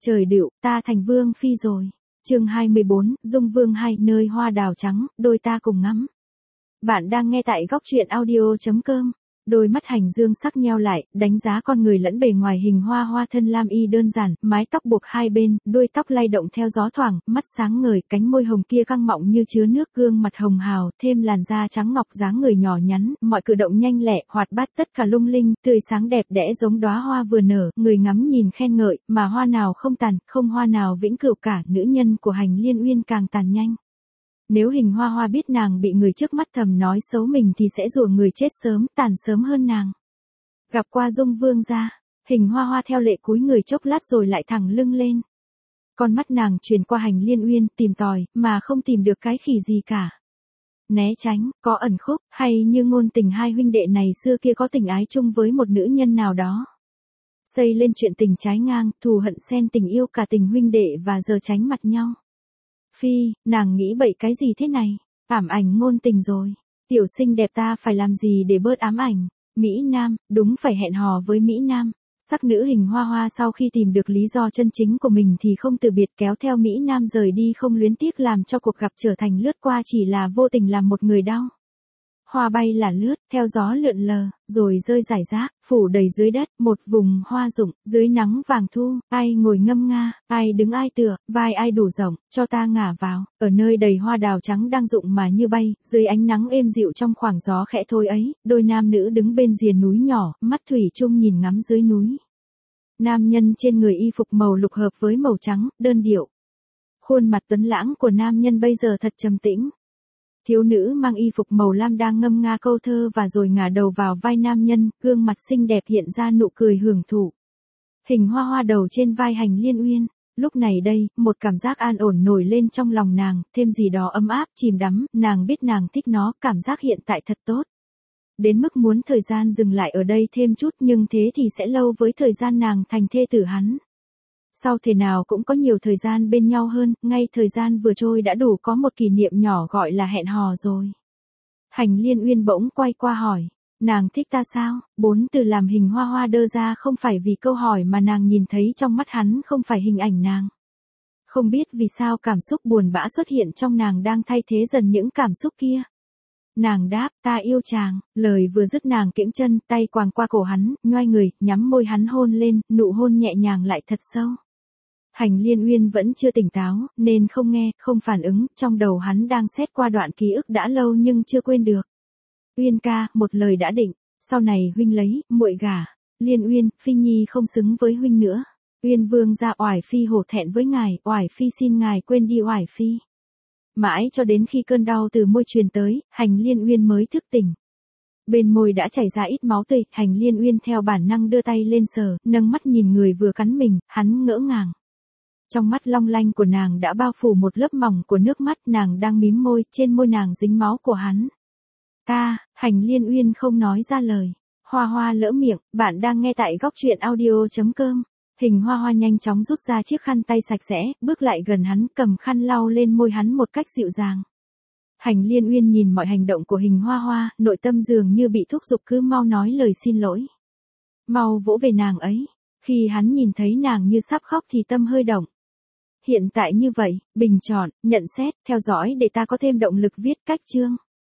Trời đựu, ta thành vương phi rồi. Chương 24, Dung Vương 2, nơi hoa đào trắng, đôi ta cùng ngắm. Bạn đang nghe tại góc truyện audio.com. Đôi mắt Hành Dương sắc nheo lại, đánh giá con người lẫn bề ngoài hình hoa hoa thân lam y đơn giản, mái tóc buộc hai bên, đuôi tóc lay động theo gió thoảng, mắt sáng ngời, cánh môi hồng kia căng mọng như chứa nước, gương mặt hồng hào, thêm làn da trắng ngọc, dáng người nhỏ nhắn, mọi cử động nhanh lẹ, hoạt bát, tất cả lung linh, tươi sáng đẹp đẽ giống đóa hoa vừa nở, người ngắm nhìn khen ngợi, mà hoa nào không tàn, không hoa nào vĩnh cửu cả, nữ nhân của Hành Liên Uyên càng tàn nhanh. Nếu Hình Hoa Hoa biết nàng bị người trước mắt thầm nói xấu mình thì sẽ rủa người chết sớm, tàn sớm hơn nàng. Gặp qua Dung Vương gia, Hình Hoa Hoa theo lệ cúi người chốc lát rồi lại thẳng lưng lên. Con mắt nàng truyền qua Hành Liên Uyên, tìm tòi, mà không tìm được cái khỉ gì cả. Né tránh, có ẩn khúc, hay như ngôn tình hai huynh đệ này xưa kia có tình ái chung với một nữ nhân nào đó. Xây lên chuyện tình trái ngang, thù hận xen tình yêu cả tình huynh đệ và giờ tránh mặt nhau. Phi, nàng nghĩ bậy cái gì thế này? Ảm ảnh ngôn tình rồi. Tiểu sinh đẹp ta phải làm gì để bớt ám ảnh? Mỹ Nam, đúng phải hẹn hò với Mỹ Nam. Sắc nữ Hình Hoa Hoa sau khi tìm được lý do chân chính của mình thì không từ biệt kéo theo Mỹ Nam rời đi, không luyến tiếc làm cho cuộc gặp trở thành lướt qua chỉ là vô tình làm một người đau. Hoa bay là lướt, theo gió lượn lờ, rồi rơi rải rác, phủ đầy dưới đất, một vùng hoa rụng, dưới nắng vàng thu, ai ngồi ngâm nga, ai đứng ai tựa, vai ai đủ rộng, cho ta ngả vào, ở nơi đầy hoa đào trắng đang rụng mà như bay, dưới ánh nắng êm dịu trong khoảng gió khẽ thôi ấy, đôi nam nữ đứng bên rìa núi nhỏ, mắt thủy chung nhìn ngắm dưới núi. Nam nhân trên người y phục màu lục hợp với màu trắng, đơn điệu. Khuôn mặt tuấn lãng của nam nhân bây giờ thật trầm tĩnh. Thiếu nữ mang y phục màu lam đang ngâm nga câu thơ và rồi ngả đầu vào vai nam nhân, gương mặt xinh đẹp hiện ra nụ cười hưởng thụ. Hình Hoa Hoa đầu trên vai Hành Liên Uyên, lúc này đây, một cảm giác an ổn nổi lên trong lòng nàng, thêm gì đó ấm áp, chìm đắm, nàng biết nàng thích nó, cảm giác hiện tại thật tốt. Đến mức muốn thời gian dừng lại ở đây thêm chút, nhưng thế thì sẽ lâu với thời gian nàng thành thê tử hắn. Sau thế nào cũng có nhiều thời gian bên nhau hơn, ngay thời gian vừa trôi đã đủ có một kỷ niệm nhỏ gọi là hẹn hò rồi. Hành Liên Uyên bỗng quay qua hỏi, nàng thích ta sao? 4 từ làm Hình Hoa Hoa đơ ra không phải vì câu hỏi mà nàng nhìn thấy trong mắt hắn không phải hình ảnh nàng. Không biết vì sao cảm xúc buồn bã xuất hiện trong nàng đang thay thế dần những cảm xúc kia. Nàng đáp, ta yêu chàng, lời vừa dứt nàng kiễng chân, tay quàng qua cổ hắn, nhoai người, nhắm môi hắn hôn lên, nụ hôn nhẹ nhàng lại thật sâu. Hành Liên Uyên vẫn chưa tỉnh táo, nên không nghe, không phản ứng, trong đầu hắn đang xét qua đoạn ký ức đã lâu nhưng chưa quên được. Uyên ca, một lời đã định, sau này huynh lấy, muội gả. Liên Uyên, Phi Nhi không xứng với huynh nữa. Uyên Vương gia oải Phi hổ thẹn với ngài, oải Phi xin ngài quên đi oải Phi. Mãi cho đến khi cơn đau từ môi truyền tới, Hành Liên Uyên mới thức tỉnh. Bên môi đã chảy ra ít máu tươi, Hành Liên Uyên theo bản năng đưa tay lên sờ, nâng mắt nhìn người vừa cắn mình, hắn ngỡ ngàng. Trong mắt long lanh của nàng đã bao phủ một lớp mỏng của nước mắt, nàng đang mím môi, trên môi nàng dính máu của hắn. Hành Liên Uyên không nói ra lời. Hoa Hoa lỡ miệng, bạn đang nghe tại góc truyện audio.com. Hình Hoa Hoa nhanh chóng rút ra chiếc khăn tay sạch sẽ, bước lại gần hắn, cầm khăn lau lên môi hắn một cách dịu dàng. Hành Liên Uyên nhìn mọi hành động của Hình Hoa Hoa, nội tâm dường như bị thúc giục cứ mau nói lời xin lỗi. Mau vỗ về nàng ấy. Khi hắn nhìn thấy nàng như sắp khóc thì tâm hơi động. Hiện tại như vậy, bình chọn, nhận xét, theo dõi để ta có thêm động lực viết cách chương.